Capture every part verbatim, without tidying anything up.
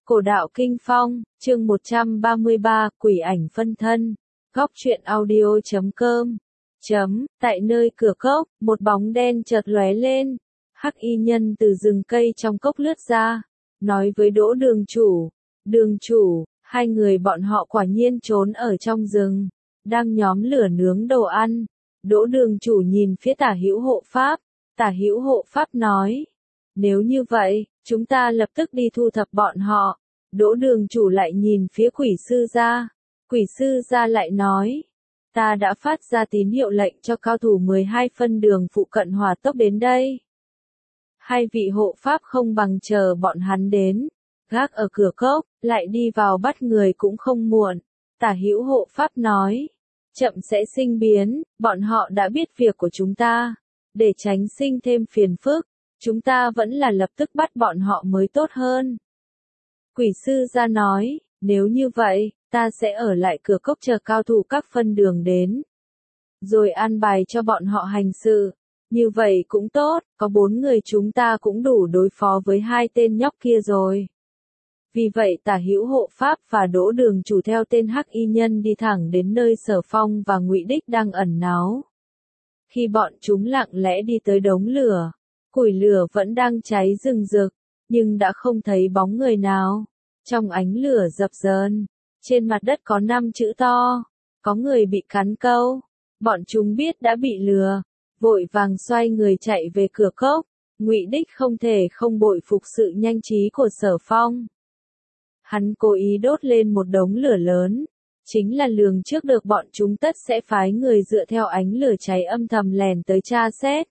Cổ đạo Kinh Phong, chương một trăm ba mươi ba, Quỷ ảnh phân thân. Góc truyện audio chấm com. Chấm, tại nơi cửa cốc, một bóng đen chợt lóe lên. Hắc y nhân từ rừng cây trong cốc lướt ra, nói với Đỗ đường chủ. Đường chủ, hai người bọn họ quả nhiên trốn ở trong rừng, đang nhóm lửa nướng đồ ăn. Đỗ đường chủ nhìn phía Tả Hữu hộ pháp. Tả Hữu hộ pháp nói. Nếu như vậy, chúng ta lập tức đi thu thập bọn họ. Đỗ đường chủ lại nhìn phía quỷ sư gia. Quỷ sư gia lại nói. Ta đã phát ra tín hiệu lệnh cho cao thủ mười hai phân đường phụ cận hỏa tốc đến đây. Hai vị hộ pháp không bằng chờ bọn hắn đến. Gác ở cửa cốc, lại đi vào bắt người cũng không muộn. Tả Hữu hộ pháp nói. Chậm sẽ sinh biến, bọn họ đã biết việc của chúng ta. Để tránh sinh thêm phiền phức, chúng ta vẫn là lập tức bắt bọn họ mới tốt hơn. Quỷ sư gia nói, nếu như vậy, ta sẽ ở lại cửa cốc chờ cao thủ các phân đường đến. Rồi an bài cho bọn họ hành sự. Như vậy cũng tốt, có bốn người chúng ta cũng đủ đối phó với hai tên nhóc kia rồi. Vì vậy Tả Hữu hộ pháp và Đỗ đường chủ theo tên hắc y nhân đi thẳng đến nơi Sở Phong và Ngụy Đích đang ẩn náu. Khi bọn chúng lặng lẽ đi tới đống lửa, củi lửa vẫn đang cháy rừng rực, nhưng đã không thấy bóng người nào. Trong ánh lửa dập dờn, trên mặt đất có năm chữ to, có người bị cắn câu. Bọn chúng biết đã bị lừa, vội vàng xoay người chạy về cửa cốc. Ngụy Đích không thể không bội phục sự nhanh trí của Sở Phong. Hắn cố ý đốt lên một đống lửa lớn, chính là lường trước được bọn chúng tất sẽ phái người dựa theo ánh lửa cháy âm thầm lèn tới tra xét.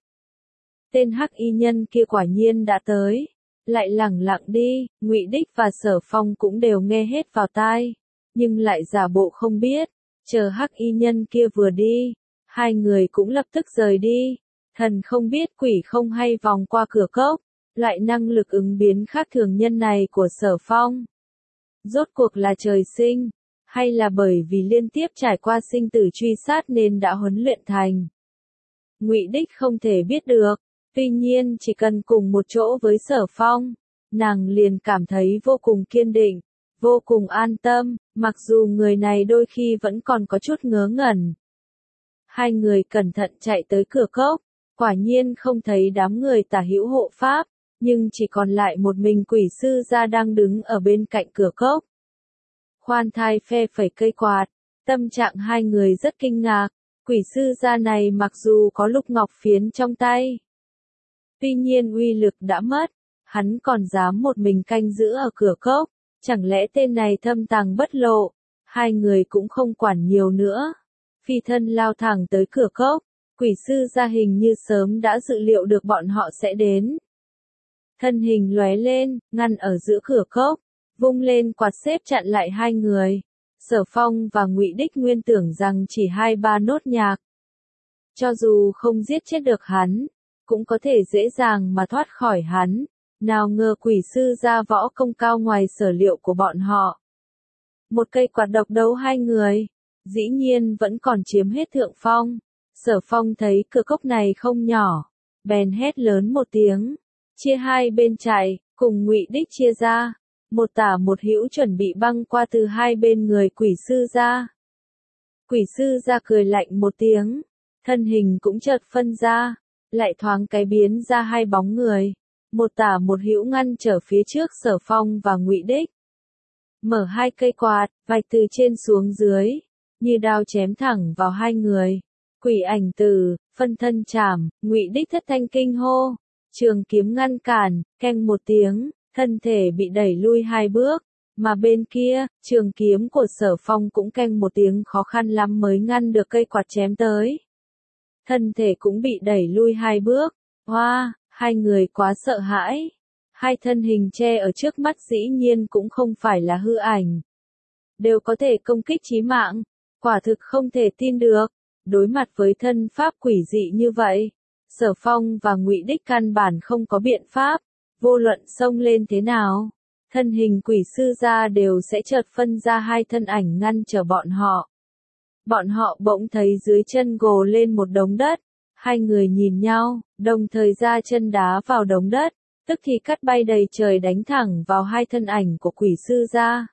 Tên hắc y nhân kia quả nhiên đã tới, lại lẳng lặng đi. Ngụy Đích và Sở Phong cũng đều nghe hết vào tai, nhưng lại giả bộ không biết. Chờ hắc y nhân kia vừa đi, hai người cũng lập tức rời đi. Thần không biết quỷ không hay vòng qua cửa cốc, lại năng lực ứng biến khác thường nhân này của Sở Phong. Rốt cuộc là trời sinh, hay là bởi vì liên tiếp trải qua sinh tử truy sát nên đã huấn luyện thành. Ngụy Đích không thể biết được, tuy nhiên chỉ cần cùng một chỗ với Sở Phong, nàng liền cảm thấy vô cùng kiên định, vô cùng an tâm, mặc dù người này đôi khi vẫn còn có chút ngớ ngẩn. Hai người cẩn thận chạy tới cửa cốc, quả nhiên không thấy đám người Tả Hữu hộ pháp, nhưng chỉ còn lại một mình quỷ sư gia đang đứng ở bên cạnh cửa cốc. Khoan thai phe phẩy cây quạt, tâm trạng hai người rất kinh ngạc. Quỷ sư gia này mặc dù có lục ngọc phiến trong tay, tuy nhiên uy lực đã mất, hắn còn dám một mình canh giữ ở cửa cốc, chẳng lẽ tên này thâm tàng bất lộ. Hai người cũng không quản nhiều nữa, phi thân lao thẳng tới cửa cốc. Quỷ sư gia hình như sớm đã dự liệu được bọn họ sẽ đến. Thân hình lóe lên, ngăn ở giữa cửa cốc, vung lên quạt xếp chặn lại hai người. Sở Phong và Ngụy Đích nguyên tưởng rằng chỉ hai ba nốt nhạc, cho dù không giết chết được hắn, cũng có thể dễ dàng mà thoát khỏi hắn. Nào ngờ quỷ sư gia võ công cao ngoài sở liệu của bọn họ. Một cây quạt độc đấu hai người, dĩ nhiên vẫn còn chiếm hết thượng phong. Sở Phong thấy cửa cốc này không nhỏ, bèn hét lớn một tiếng, chia hai bên chạy, cùng Ngụy Đích chia ra. Một tả một hữu chuẩn bị băng qua từ hai bên người quỷ sư gia. Quỷ sư gia cười lạnh một tiếng, thân hình cũng chợt phân ra, lại thoáng cái biến ra hai bóng người. Một tả một hữu ngăn trở phía trước Sở Phong và Ngụy Đích. Mở hai cây quạt, vạch từ trên xuống dưới, như đao chém thẳng vào hai người. Quỷ ảnh từ, phân thân chảm, Ngụy Đích thất thanh kinh hô. Trường kiếm ngăn cản, keng một tiếng, thân thể bị đẩy lui hai bước. Mà bên kia, trường kiếm của Sở Phong cũng keng một tiếng khó khăn lắm mới ngăn được cây quạt chém tới. Thân thể cũng bị đẩy lui hai bước. Hoa, hai người quá sợ hãi. Hai thân hình che ở trước mắt dĩ nhiên cũng không phải là hư ảnh. Đều có thể công kích chí mạng. Quả thực không thể tin được. Đối mặt với thân pháp quỷ dị như vậy, Sở Phong và Ngụy Đích căn bản không có biện pháp. Vô luận xông lên thế nào, thân hình quỷ sư gia đều sẽ chợt phân ra hai thân ảnh ngăn trở bọn họ. Bọn họ bỗng thấy dưới chân gồ lên một đống đất. Hai người nhìn nhau, đồng thời ra chân đá vào đống đất. tức thì cắt bay đầy trời đánh thẳng vào hai thân ảnh của quỷ sư gia.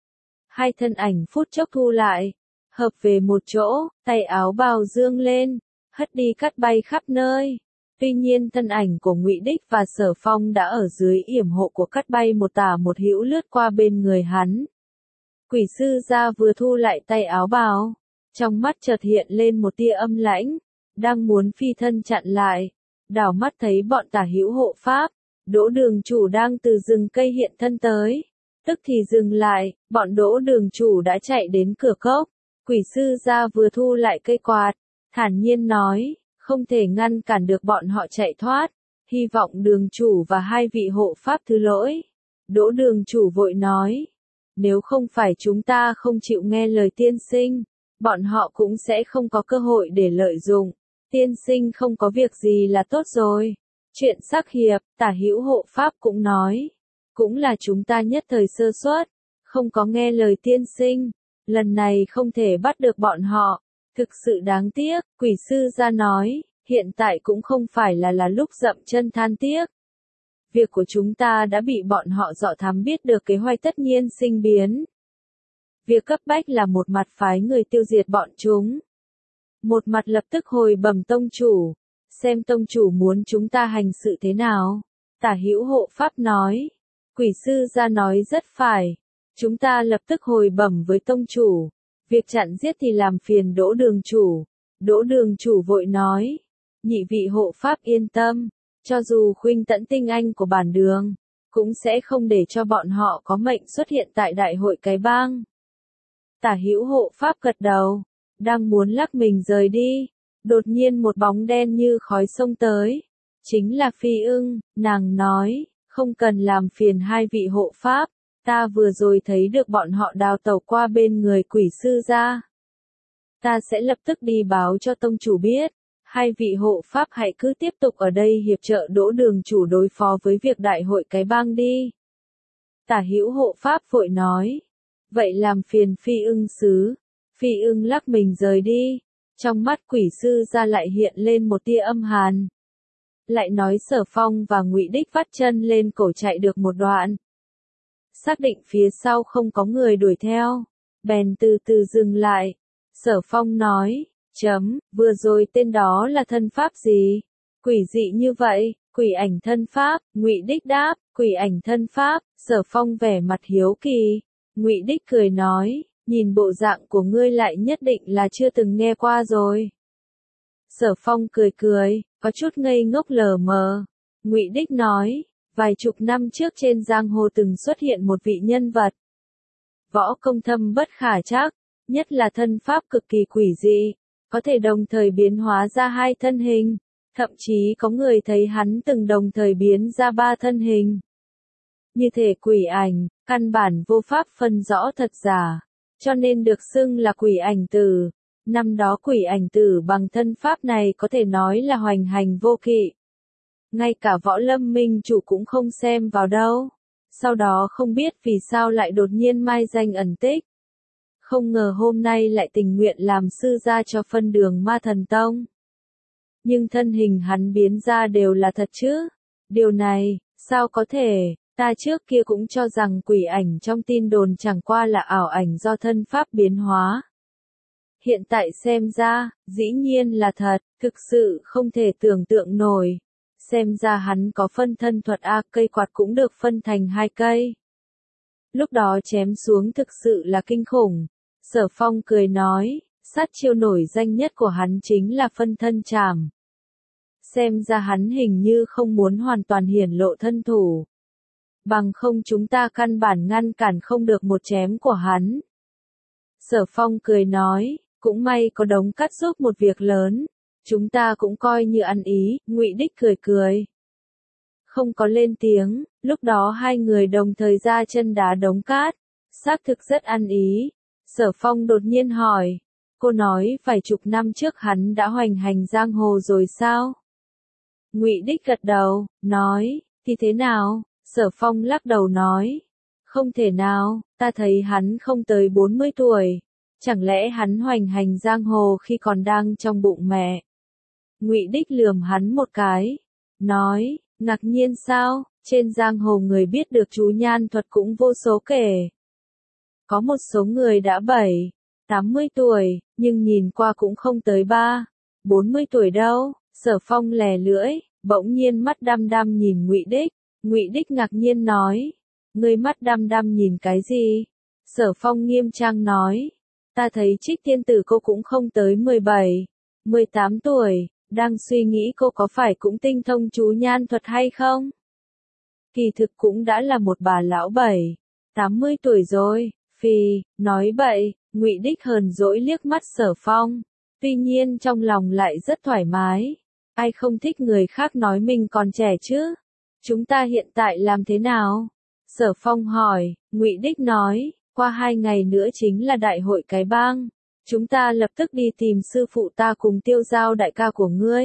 Hai thân ảnh phút chốc thu lại, hợp về một chỗ, tay áo bào dương lên, hất đi cắt bay khắp nơi. Tuy nhiên thân ảnh của Ngụy Đích và Sở Phong đã ở dưới yểm hộ của cắt bay một tả một hữu lướt qua bên người hắn. Quỷ sư gia vừa thu lại tay áo bào, trong mắt chợt hiện lên một tia âm lãnh, đang muốn phi thân chặn lại, đảo mắt thấy bọn tả hữu hộ pháp, Đỗ Đường Chủ đang từ rừng cây hiện thân tới, tức thì dừng lại, bọn Đỗ Đường Chủ đã chạy đến cửa cốc, quỷ sư gia vừa thu lại cây quạt, thản nhiên nói, không thể ngăn cản được bọn họ chạy thoát, hy vọng Đường Chủ và hai vị hộ pháp thứ lỗi. Đỗ Đường Chủ vội nói, nếu không phải chúng ta không chịu nghe lời tiên sinh, bọn họ cũng sẽ không có cơ hội để lợi dụng. Tiên sinh không có việc gì là tốt rồi. Chuyện sắc hiệp, tả hữu hộ pháp cũng nói. Cũng là chúng ta nhất thời sơ suất, không có nghe lời tiên sinh. Lần này không thể bắt được bọn họ. Thực sự đáng tiếc, quỷ sư gia nói, hiện tại cũng không phải là là lúc dậm chân than tiếc. Việc của chúng ta đã bị bọn họ dọ thám biết được kế hoạch tất nhiên sinh biến. Việc cấp bách là một mặt phái người tiêu diệt bọn chúng. Một mặt lập tức hồi bẩm tông chủ, xem tông chủ muốn chúng ta hành sự thế nào. Tả hữu hộ pháp nói, quỷ sư gia nói rất phải, chúng ta lập tức hồi bẩm với tông chủ, việc chặn giết thì làm phiền Đỗ Đường Chủ. Đỗ Đường Chủ vội nói, nhị vị hộ pháp yên tâm, cho dù khuynh tẫn tinh anh của bản đường, cũng sẽ không để cho bọn họ có mệnh xuất hiện tại đại hội cái bang. Tả hữu hộ pháp gật đầu, đang muốn lắc mình rời đi, đột nhiên một bóng đen như khói xông tới, chính là Phi Ưng. Nàng nói, không cần làm phiền hai vị hộ pháp, ta vừa rồi thấy được bọn họ đào tẩu qua bên người quỷ sư gia. Ta sẽ lập tức đi báo cho tông chủ biết, hai vị hộ pháp hãy cứ tiếp tục ở đây hiệp trợ Đỗ Đường Chủ đối phó với việc đại hội cái bang đi. Tả hữu hộ pháp vội nói, vậy làm phiền Phi Ưng sứ. Phi Ưng lắc mình rời đi, trong mắt quỷ sư gia lại hiện lên một tia âm hàn. Lại nói Sở Phong và Ngụy Đích vắt chân lên cổ chạy được một đoạn. Xác định phía sau không có người đuổi theo, bèn từ từ dừng lại. Sở Phong nói, chấm, vừa rồi tên đó là thân pháp gì? Quỷ dị như vậy, quỷ ảnh thân pháp. Ngụy Đích đáp, quỷ ảnh thân pháp. Sở Phong vẻ mặt hiếu kỳ. Ngụy Đích cười nói, nhìn bộ dạng của ngươi lại nhất định là chưa từng nghe qua rồi. Sở Phong cười cười, có chút ngây ngốc lờ mờ. Ngụy Đích nói, vài chục năm trước trên giang hồ từng xuất hiện một vị nhân vật. Võ công thâm bất khả trắc, nhất là thân pháp cực kỳ quỷ dị, có thể đồng thời biến hóa ra hai thân hình, thậm chí có người thấy hắn từng đồng thời biến ra ba thân hình. Như thể quỷ ảnh, căn bản vô pháp phân rõ thật giả, cho nên được xưng là quỷ ảnh tử. Năm đó quỷ ảnh tử bằng thân pháp này có thể nói là hoành hành vô kỵ. Ngay cả Võ Lâm Minh Chủ cũng không xem vào đâu. Sau đó không biết vì sao lại đột nhiên mai danh ẩn tích. Không ngờ hôm nay lại tình nguyện làm sư gia cho phân đường Ma Thần Tông. Nhưng thân hình hắn biến ra đều là thật chứ? Điều này, sao có thể? Ta trước kia cũng cho rằng quỷ ảnh trong tin đồn chẳng qua là ảo ảnh do thân pháp biến hóa. Hiện tại xem ra, dĩ nhiên là thật, thực sự không thể tưởng tượng nổi. Xem ra hắn có phân thân thuật a, cây quạt cũng được phân thành hai cây. Lúc đó chém xuống thực sự là kinh khủng. Sở Phong cười nói, sát chiêu nổi danh nhất của hắn chính là phân thân trảm. Xem ra hắn hình như không muốn hoàn toàn hiển lộ thân thủ. Bằng không chúng ta căn bản ngăn cản không được một chém của hắn. Sở Phong cười nói, cũng may có đống cắt giúp một việc lớn, chúng ta cũng coi như ăn ý. Ngụy Đích cười cười, không có lên tiếng. Lúc đó hai người đồng thời ra chân đá đống cát, xác thực rất ăn ý. Sở Phong đột nhiên hỏi, cô nói vài chục năm trước hắn đã hoành hành giang hồ rồi sao? Ngụy Đích gật đầu, nói, thì thế nào? Sở Phong lắc đầu nói, không thể nào, ta thấy hắn không tới bốn mươi tuổi, chẳng lẽ hắn hoành hành giang hồ khi còn đang trong bụng mẹ? Ngụy Đích lườm hắn một cái, nói, ngạc nhiên sao? Trên giang hồ người biết được chú nhan thuật cũng vô số kể. Có một số người đã bảy, tám mươi tuổi, nhưng nhìn qua cũng không tới ba, bốn mươi tuổi đâu. Sở Phong lè lưỡi, bỗng nhiên mắt đăm đăm nhìn Ngụy Đích. Ngụy Đích ngạc nhiên nói, ngươi mắt đăm đăm nhìn cái gì? Sở Phong nghiêm trang nói, ta thấy Trích tiên tử cô cũng không tới mười bảy, mười tám tuổi, đang suy nghĩ cô có phải cũng tinh thông chú nhan thuật hay không? Kỳ thực cũng đã là một bà lão bảy, tám mươi tuổi rồi. Phì, nói bậy. Ngụy Đích hờn dỗi liếc mắt Sở Phong, tuy nhiên trong lòng lại rất thoải mái. Ai không thích người khác nói mình còn trẻ chứ? Chúng ta hiện tại làm thế nào? Sở Phong hỏi. Ngụy Đích nói, qua hai ngày nữa chính là đại hội cái bang. Chúng ta lập tức đi tìm sư phụ ta cùng Tiêu Giao đại ca của ngươi.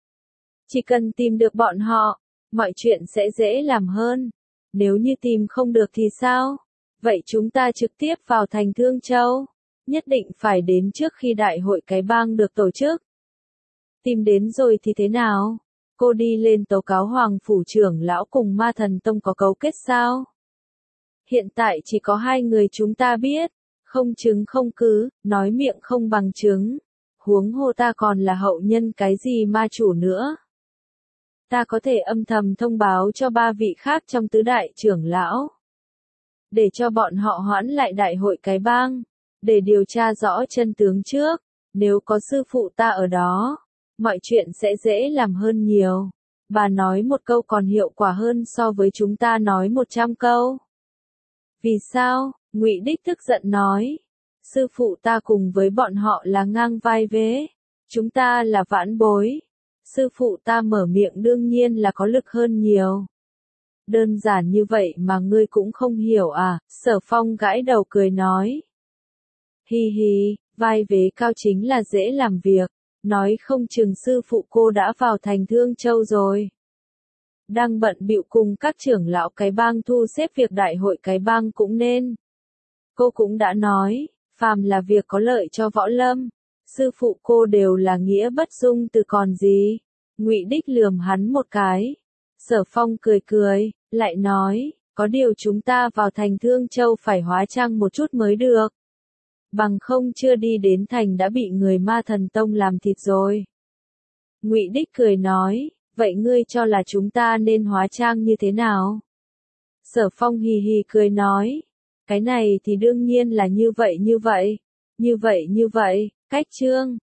Chỉ cần tìm được bọn họ, mọi chuyện sẽ dễ làm hơn. Nếu như tìm không được thì sao? Vậy chúng ta trực tiếp vào thành Thương Châu. Nhất định phải đến trước khi đại hội cái bang được tổ chức. Tìm đến rồi thì thế nào? Cô đi lên tố cáo Hoàng phủ trưởng lão cùng Ma Thần Tông có cấu kết sao? Hiện tại chỉ có hai người chúng ta biết. Không chứng không cứ, nói miệng không bằng chứng. Huống hồ ta còn là hậu nhân cái gì ma chủ nữa. Ta có thể âm thầm thông báo cho ba vị khác trong tứ đại trưởng lão. Để cho bọn họ hoãn lại đại hội cái bang. Để điều tra rõ chân tướng trước. Nếu có sư phụ ta ở đó, mọi chuyện sẽ dễ làm hơn nhiều. Bà nói một câu còn hiệu quả hơn so với chúng ta nói một trăm câu. Vì sao? Ngụy Đích tức giận nói. Sư phụ ta cùng với bọn họ là ngang vai vế. Chúng ta là vãn bối. Sư phụ ta mở miệng đương nhiên là có lực hơn nhiều. Đơn giản như vậy mà ngươi cũng không hiểu à? Sở Phong gãi đầu cười nói. Hi hi, vai vế cao chính là dễ làm việc. Nói không chừng sư phụ cô đã vào thành Thương Châu rồi. Đang bận bịu cùng các trưởng lão cái bang thu xếp việc đại hội cái bang cũng nên. Cô cũng đã nói, phàm là việc có lợi cho võ lâm. Sư phụ cô đều là nghĩa bất dung từ còn gì. Ngụy Đích lườm hắn một cái. Sở Phong cười cười, lại nói, có điều chúng ta vào thành Thương Châu phải hóa trang một chút mới được. Bằng không chưa đi đến thành đã bị người Ma Thần Tông làm thịt rồi. Ngụy Đích cười nói, vậy ngươi cho là chúng ta nên hóa trang như thế nào? Sở Phong hì hì cười nói, cái này thì đương nhiên là như vậy như vậy, như vậy như vậy, cách trương.